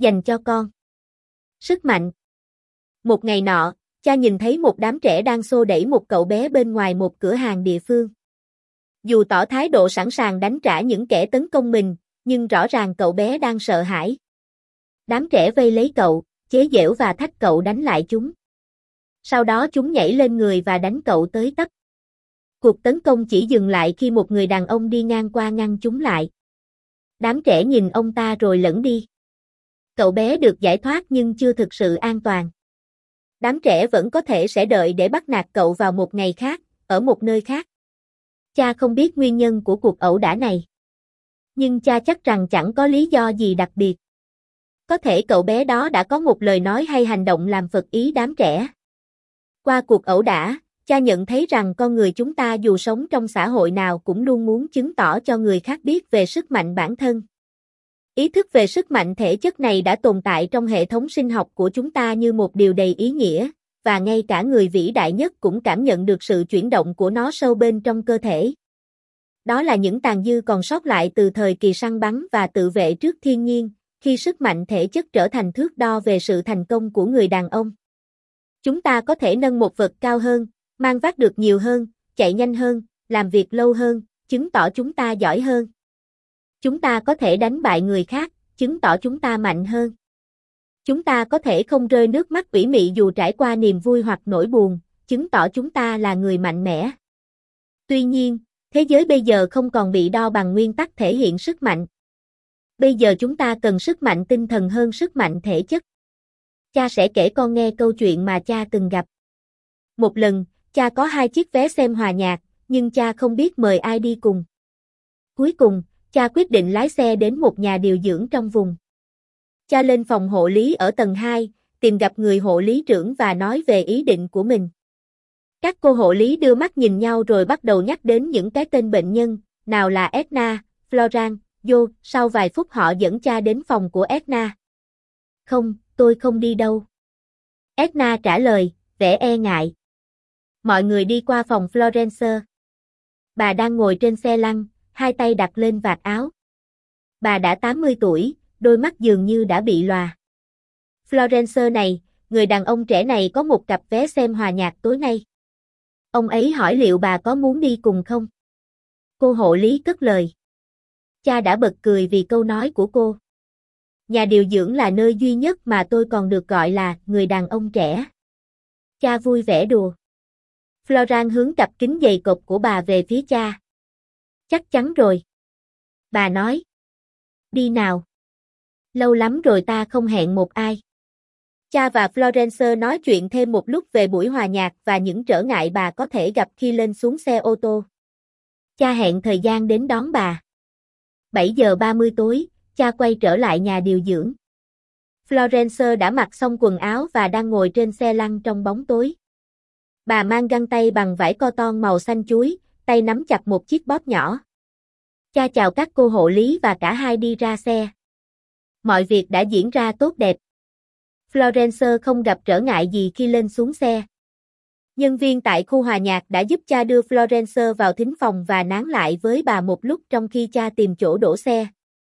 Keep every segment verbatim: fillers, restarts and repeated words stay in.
Dành cho con. Sức mạnh. Một ngày nọ, cha nhìn thấy một đám trẻ đang xô đẩy một cậu bé bên ngoài một cửa hàng địa phương. Dù tỏ thái độ sẵn sàng đánh trả những kẻ tấn công mình, nhưng rõ ràng cậu bé đang sợ hãi. Đám trẻ vây lấy cậu, chế giễu và thách cậu đánh lại chúng. Sau đó chúng nhảy lên người và đánh cậu tới tấp. Cuộc tấn công chỉ dừng lại khi một người đàn ông đi ngang qua ngăn chúng lại. Đám trẻ nhìn ông ta rồi lẫn đi. Cậu bé được giải thoát nhưng chưa thực sự an toàn. Đám trẻ vẫn có thể sẽ đợi để bắt nạt cậu vào một ngày khác, ở một nơi khác. Cha không biết nguyên nhân của cuộc ẩu đả này. Nhưng cha chắc rằng chẳng có lý do gì đặc biệt. Có thể cậu bé đó đã có một lời nói hay hành động làm phật ý đám trẻ. Qua cuộc ẩu đả, cha nhận thấy rằng con người chúng ta dù sống trong xã hội nào cũng luôn muốn chứng tỏ cho người khác biết về sức mạnh bản thân. Ý thức về sức mạnh thể chất này đã tồn tại trong hệ thống sinh học của chúng ta như một điều đầy ý nghĩa, và ngay cả người vĩ đại nhất cũng cảm nhận được sự chuyển động của nó sâu bên trong cơ thể. Đó là những tàn dư còn sót lại từ thời kỳ săn bắn và tự vệ trước thiên nhiên, khi sức mạnh thể chất trở thành thước đo về sự thành công của người đàn ông. Chúng ta có thể nâng một vật cao hơn, mang vác được nhiều hơn, chạy nhanh hơn, làm việc lâu hơn, chứng tỏ chúng ta giỏi hơn. Chúng ta có thể đánh bại người khác, chứng tỏ chúng ta mạnh hơn. Chúng ta có thể không rơi nước mắt ủy mị dù trải qua niềm vui hoặc nỗi buồn, chứng tỏ chúng ta là người mạnh mẽ. Tuy nhiên, thế giới bây giờ không còn bị đo bằng nguyên tắc thể hiện sức mạnh. Bây giờ chúng ta cần sức mạnh tinh thần hơn sức mạnh thể chất. Cha sẽ kể con nghe câu chuyện mà cha từng gặp. Một lần, cha có hai chiếc vé xem hòa nhạc, nhưng cha không biết mời ai đi cùng. Cuối cùng, cha quyết định lái xe đến một nhà điều dưỡng trong vùng. Cha lên phòng hộ lý ở tầng hai, tìm gặp người hộ lý trưởng và nói về ý định của mình. Các cô hộ lý đưa mắt nhìn nhau rồi bắt đầu nhắc đến những cái tên bệnh nhân, nào là Edna, Florence, Joe. Sau vài phút họ dẫn cha đến phòng của Edna. Không, tôi không đi đâu. Edna trả lời, vẻ e ngại. Mọi người đi qua phòng Florence. Bà đang ngồi trên xe lăn, hai tay đặt lên vạt áo. Bà đã tám mươi tuổi, đôi mắt dường như đã bị lòa. Florence này, người đàn ông trẻ này có một cặp vé xem hòa nhạc tối nay. Ông ấy hỏi liệu bà có muốn đi cùng không? Cô hộ lý cất lời. Cha đã bật cười vì câu nói của cô. Nhà điều dưỡng là nơi duy nhất mà tôi còn được gọi là người đàn ông trẻ. Cha vui vẻ đùa. Florence hướng cặp kính dày cộp của bà về phía cha. Chắc chắn rồi. Bà nói. Đi nào. Lâu lắm rồi ta không hẹn một ai. Cha và Florence nói chuyện thêm một lúc về buổi hòa nhạc và những trở ngại bà có thể gặp khi lên xuống xe ô tô. Cha hẹn thời gian đến đón bà. bảy giờ ba mươi tối, cha quay trở lại nhà điều dưỡng. Florence đã mặc xong quần áo và đang ngồi trên xe lăn trong bóng tối. Bà mang găng tay bằng vải cotton màu xanh chuối, tay nắm chặt một chiếc bóp nhỏ. Cha chào các cô hộ lý và cả hai đi ra xe. Mọi việc đã diễn ra tốt đẹp. Florence không gặp trở ngại gì khi lên xuống xe. Nhân viên tại khu hòa nhạc đã giúp cha đưa Florence vào thính phòng và nán lại với bà một lúc trong khi cha tìm chỗ đổ xe.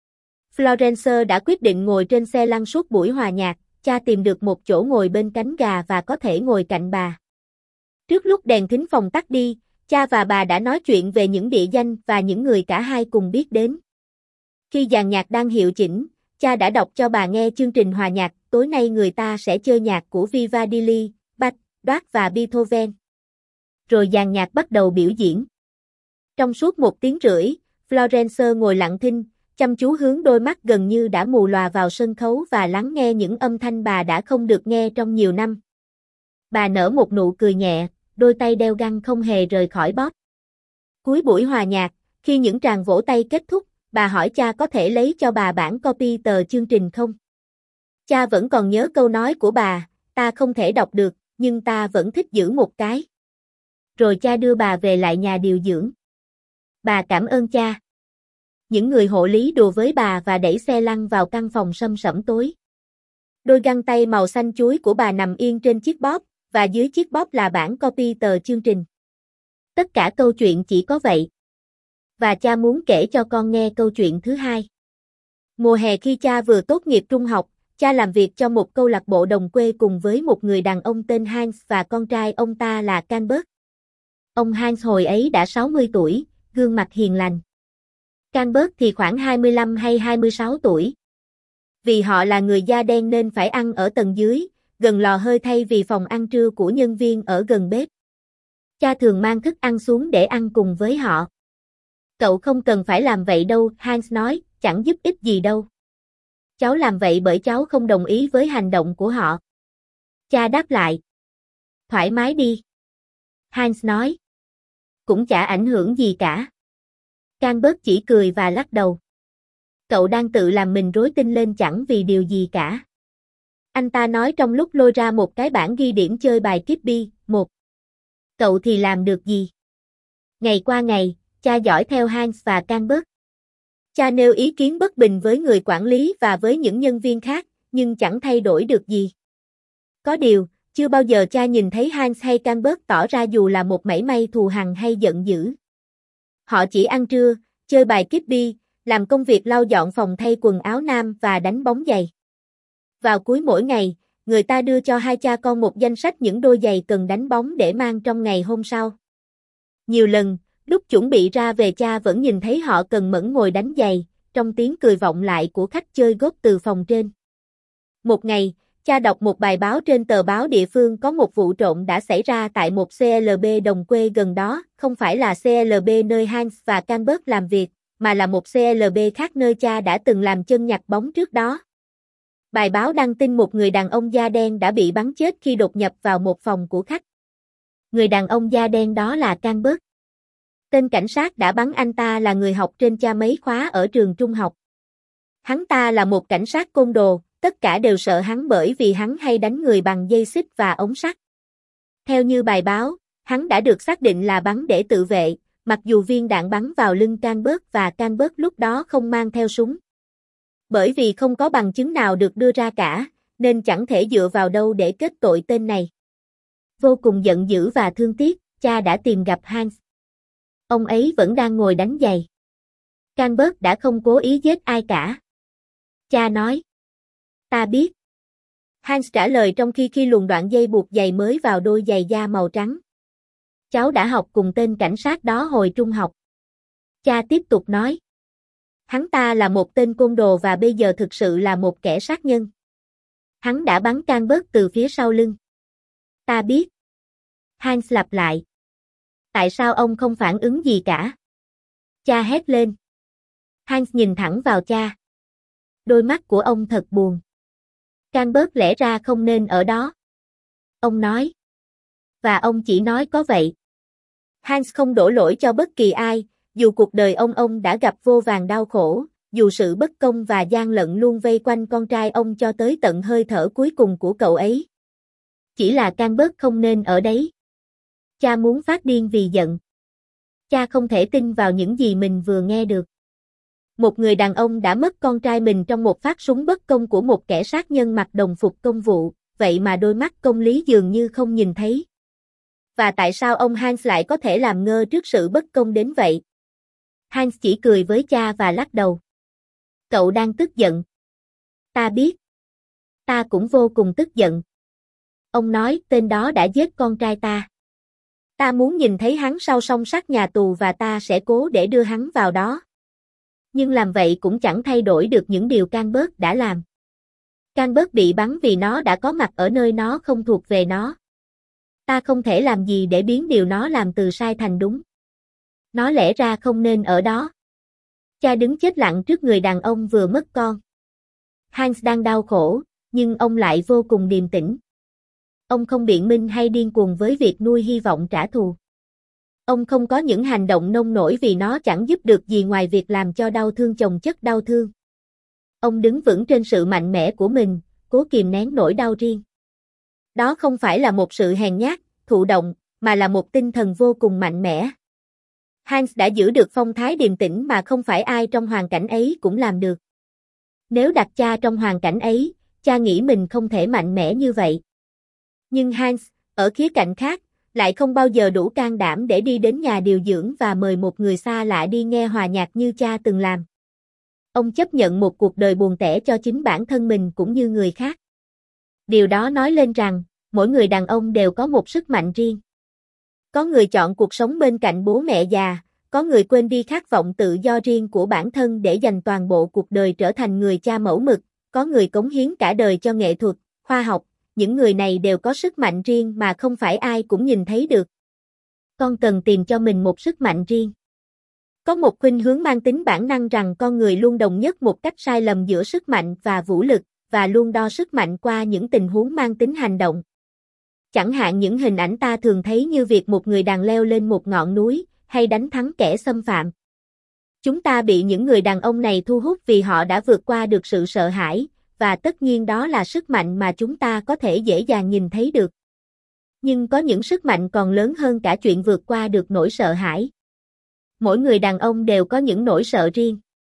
Florence đã quyết định ngồi trên xe lăn suốt buổi hòa nhạc, cha tìm được một chỗ ngồi bên cánh gà và có thể ngồi cạnh bà. Trước lúc đèn thính phòng tắt đi, cha và bà đã nói chuyện về những địa danh và những người cả hai cùng biết đến. Khi dàn nhạc đang hiệu chỉnh, cha đã đọc cho bà nghe chương trình hòa nhạc, tối nay người ta sẽ chơi nhạc của Vivaldi, Bach, Bach và Beethoven. Rồi dàn nhạc bắt đầu biểu diễn. Trong suốt một tiếng rưỡi, Florence ngồi lặng thinh, chăm chú hướng đôi mắt gần như đã mù lòa vào sân khấu và lắng nghe những âm thanh bà đã không được nghe trong nhiều năm. Bà nở một nụ cười nhẹ, đôi tay đeo găng không hề rời khỏi bóp. Cuối buổi hòa nhạc, khi những tràng vỗ tay kết thúc, bà hỏi cha có thể lấy cho bà bản copy tờ chương trình không? Cha vẫn còn nhớ câu nói của bà, ta không thể đọc được, nhưng ta vẫn thích giữ một cái. Rồi cha đưa bà về lại nhà điều dưỡng. Bà cảm ơn cha. Những người hộ lý đùa với bà và đẩy xe lăn vào căn phòng sâm sẫm tối. Đôi găng tay màu xanh chuối của bà nằm yên trên chiếc bóp, và dưới chiếc bóp là bản copy tờ chương trình. Tất cả câu chuyện chỉ có vậy. Và cha muốn kể cho con nghe câu chuyện thứ hai. Mùa hè khi cha vừa tốt nghiệp trung học, cha làm việc cho một câu lạc bộ đồng quê cùng với một người đàn ông tên Hans và con trai ông ta là Canberg. Ông Hans hồi ấy đã sáu mươi tuổi, gương mặt hiền lành. Canberg thì khoảng hai mươi lăm hay hai mươi sáu tuổi. Vì họ là người da đen nên phải ăn ở tầng dưới, gần lò hơi thay vì phòng ăn trưa của nhân viên ở gần bếp. Cha thường mang thức ăn xuống để ăn cùng với họ. Cậu không cần phải làm vậy đâu, Hans nói, chẳng giúp ích gì đâu. Cháu làm vậy bởi cháu không đồng ý với hành động của họ. Cha đáp lại. Thoải mái đi. Hans nói. Cũng chả ảnh hưởng gì cả. Canberg chỉ cười và lắc đầu. Cậu đang tự làm mình rối tinh lên chẳng vì điều gì cả. Anh ta nói trong lúc lôi ra một cái bảng ghi điểm chơi bài Kippy, một. Cậu thì làm được gì? Ngày qua ngày, cha dõi theo Hans và Canberg. Cha nêu ý kiến bất bình với người quản lý và với những nhân viên khác, nhưng chẳng thay đổi được gì. Có điều, chưa bao giờ cha nhìn thấy Hans hay Canberg tỏ ra dù là một mảy may thù hằn hay giận dữ. Họ chỉ ăn trưa, chơi bài Kippy, làm công việc lau dọn phòng thay quần áo nam và đánh bóng giày. Vào cuối mỗi ngày, người ta đưa cho hai cha con một danh sách những đôi giày cần đánh bóng để mang trong ngày hôm sau. Nhiều lần, lúc chuẩn bị ra về cha vẫn nhìn thấy họ cần mẫn ngồi đánh giày, trong tiếng cười vọng lại của khách chơi golf từ phòng trên. Một ngày, cha đọc một bài báo trên tờ báo địa phương có một vụ trộm đã xảy ra tại một xê lờ bê đồng quê gần đó, không phải là xê lờ bê nơi Hans và Canberg làm việc, mà là một xê lờ bê khác nơi cha đã từng làm chân nhặt bóng trước đó. Bài báo đăng tin một người đàn ông da đen đã bị bắn chết khi đột nhập vào một phòng của khách. Người đàn ông da đen đó là Canberg. Tên cảnh sát đã bắn anh ta là người học trên cha mấy khóa ở trường trung học. Hắn ta là một cảnh sát côn đồ, tất cả đều sợ hắn bởi vì hắn hay đánh người bằng dây xích và ống sắt. Theo như bài báo, hắn đã được xác định là bắn để tự vệ, mặc dù viên đạn bắn vào lưng Canberg và Canberg lúc đó không mang theo súng. Bởi vì không có bằng chứng nào được đưa ra cả, nên chẳng thể dựa vào đâu để kết tội tên này. Vô cùng giận dữ và thương tiếc, cha đã tìm gặp Hans. Ông ấy vẫn đang ngồi đánh giày. Canberg đã không cố ý giết ai cả. Cha nói. Ta biết. Hans trả lời trong khi khi luồn đoạn dây buộc giày mới vào đôi giày da màu trắng. Cháu đã học cùng tên cảnh sát đó hồi trung học. Cha tiếp tục nói. Hắn ta là một tên côn đồ và bây giờ thực sự là một kẻ sát nhân. Hắn đã bắn Canberg từ phía sau lưng. Ta biết. Hans lặp lại. Tại sao ông không phản ứng gì cả? Cha hét lên. Hans nhìn thẳng vào cha. Đôi mắt của ông thật buồn. Canberg lẽ ra không nên ở đó. Ông nói. Và ông chỉ nói có vậy. Hans không đổ lỗi cho bất kỳ ai, dù cuộc đời ông ông đã gặp vô vàn đau khổ, dù sự bất công và gian lận luôn vây quanh con trai ông cho tới tận hơi thở cuối cùng của cậu ấy. Chỉ là Canberg không nên ở đấy. Cha muốn phát điên vì giận. Cha không thể tin vào những gì mình vừa nghe được. Một người đàn ông đã mất con trai mình trong một phát súng bất công của một kẻ sát nhân mặc đồng phục công vụ, vậy mà đôi mắt công lý dường như không nhìn thấy. Và tại sao ông Hans lại có thể làm ngơ trước sự bất công đến vậy? Hans chỉ cười với cha và lắc đầu. Cậu đang tức giận. Ta biết. Ta cũng vô cùng tức giận. Ông nói tên đó đã giết con trai ta. Ta muốn nhìn thấy hắn sau song sắt nhà tù và ta sẽ cố để đưa hắn vào đó. Nhưng làm vậy cũng chẳng thay đổi được những điều Canberg đã làm. Canberg bị bắn vì nó đã có mặt ở nơi nó không thuộc về nó. Ta không thể làm gì để biến điều nó làm từ sai thành đúng. Nó lẽ ra không nên ở đó. Cha đứng chết lặng trước người đàn ông vừa mất con. Hans đang đau khổ, nhưng ông lại vô cùng điềm tĩnh. Ông không biện minh hay điên cuồng với việc nuôi hy vọng trả thù. Ông không có những hành động nông nổi vì nó chẳng giúp được gì ngoài việc làm cho đau thương chồng chất đau thương. Ông đứng vững trên sự mạnh mẽ của mình, cố kìm nén nỗi đau riêng. Đó không phải là một sự hèn nhát, thụ động, mà là một tinh thần vô cùng mạnh mẽ. Hans đã giữ được phong thái điềm tĩnh mà không phải ai trong hoàn cảnh ấy cũng làm được. Nếu đặt cha trong hoàn cảnh ấy, cha nghĩ mình không thể mạnh mẽ như vậy. Nhưng Hans, ở khía cạnh khác, lại không bao giờ đủ can đảm để đi đến nhà điều dưỡng và mời một người xa lạ đi nghe hòa nhạc như cha từng làm. Ông chấp nhận một cuộc đời buồn tẻ cho chính bản thân mình cũng như người khác. Điều đó nói lên rằng, mỗi người đàn ông đều có một sức mạnh riêng. Có người chọn cuộc sống bên cạnh bố mẹ già, có người quên đi khát vọng tự do riêng của bản thân để dành toàn bộ cuộc đời trở thành người cha mẫu mực, có người cống hiến cả đời cho nghệ thuật, khoa học, những người này đều có sức mạnh riêng mà không phải ai cũng nhìn thấy được. Con cần tìm cho mình một sức mạnh riêng. Có một khuynh hướng mang tính bản năng rằng con người luôn đồng nhất một cách sai lầm giữa sức mạnh và vũ lực, và luôn đo sức mạnh qua những tình huống mang tính hành động. Chẳng hạn những hình ảnh ta thường thấy như việc một người đàn leo lên một ngọn núi, hay đánh thắng kẻ xâm phạm. Chúng ta bị những người đàn ông này thu hút vì họ đã vượt qua được sự sợ hãi, và tất nhiên đó là sức mạnh mà chúng ta có thể dễ dàng nhìn thấy được. Nhưng có những sức mạnh còn lớn hơn cả chuyện vượt qua được nỗi sợ hãi. Mỗi người đàn ông đều có những nỗi sợ riêng.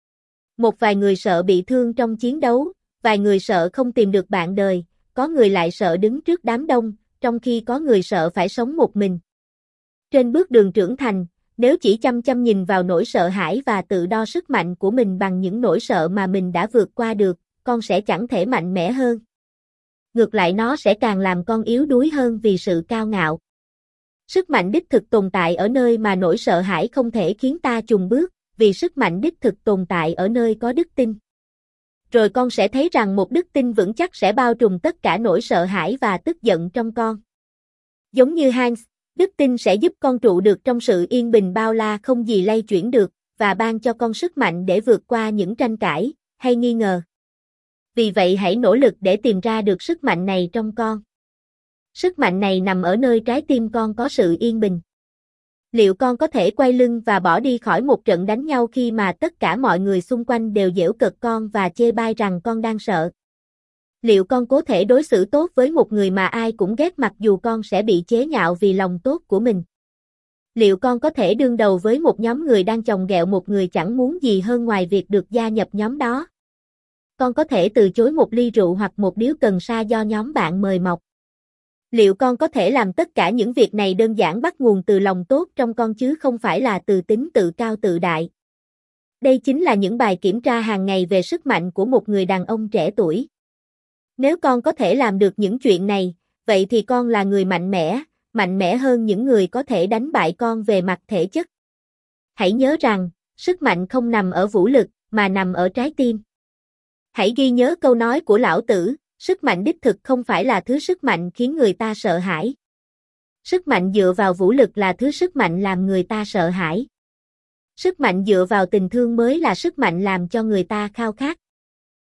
Một vài người sợ bị thương trong chiến đấu, vài người sợ không tìm được bạn đời, có người lại sợ đứng trước đám đông, trong khi có người sợ phải sống một mình. Trên bước đường trưởng thành, nếu chỉ chăm chăm nhìn vào nỗi sợ hãi và tự đo sức mạnh của mình bằng những nỗi sợ mà mình đã vượt qua được, con sẽ chẳng thể mạnh mẽ hơn. Ngược lại nó sẽ càng làm con yếu đuối hơn vì sự cao ngạo. Sức mạnh đích thực tồn tại ở nơi mà nỗi sợ hãi không thể khiến ta chùn bước, vì sức mạnh đích thực tồn tại ở nơi có đức tin. Rồi con sẽ thấy rằng một đức tin vững chắc sẽ bao trùm tất cả nỗi sợ hãi và tức giận trong con. Giống như Hans, đức tin sẽ giúp con trụ được trong sự yên bình bao la không gì lay chuyển được, và ban cho con sức mạnh để vượt qua những tranh cãi, hay nghi ngờ. Vì vậy hãy nỗ lực để tìm ra được sức mạnh này trong con. Sức mạnh này nằm ở nơi trái tim con có sự yên bình. Liệu con có thể quay lưng và bỏ đi khỏi một trận đánh nhau khi mà tất cả mọi người xung quanh đều giễu cợt con và chê bai rằng con đang sợ? Liệu con có thể đối xử tốt với một người mà ai cũng ghét mặc dù con sẽ bị chế nhạo vì lòng tốt của mình? Liệu con có thể đương đầu với một nhóm người đang chồng ghẹo một người chẳng muốn gì hơn ngoài việc được gia nhập nhóm đó? Con có thể từ chối một ly rượu hoặc một điếu cần sa do nhóm bạn mời mọc? Liệu con có thể làm tất cả những việc này đơn giản bắt nguồn từ lòng tốt trong con chứ không phải là từ tính tự cao tự đại? Đây chính là những bài kiểm tra hàng ngày về sức mạnh của một người đàn ông trẻ tuổi. Nếu con có thể làm được những chuyện này, vậy thì con là người mạnh mẽ, mạnh mẽ hơn những người có thể đánh bại con về mặt thể chất. Hãy nhớ rằng, sức mạnh không nằm ở vũ lực, mà nằm ở trái tim. Hãy ghi nhớ câu nói của Lão Tử, sức mạnh đích thực không phải là thứ sức mạnh khiến người ta sợ hãi. Sức mạnh dựa vào vũ lực là thứ sức mạnh làm người ta sợ hãi. Sức mạnh dựa vào tình thương mới là sức mạnh làm cho người ta khao khát.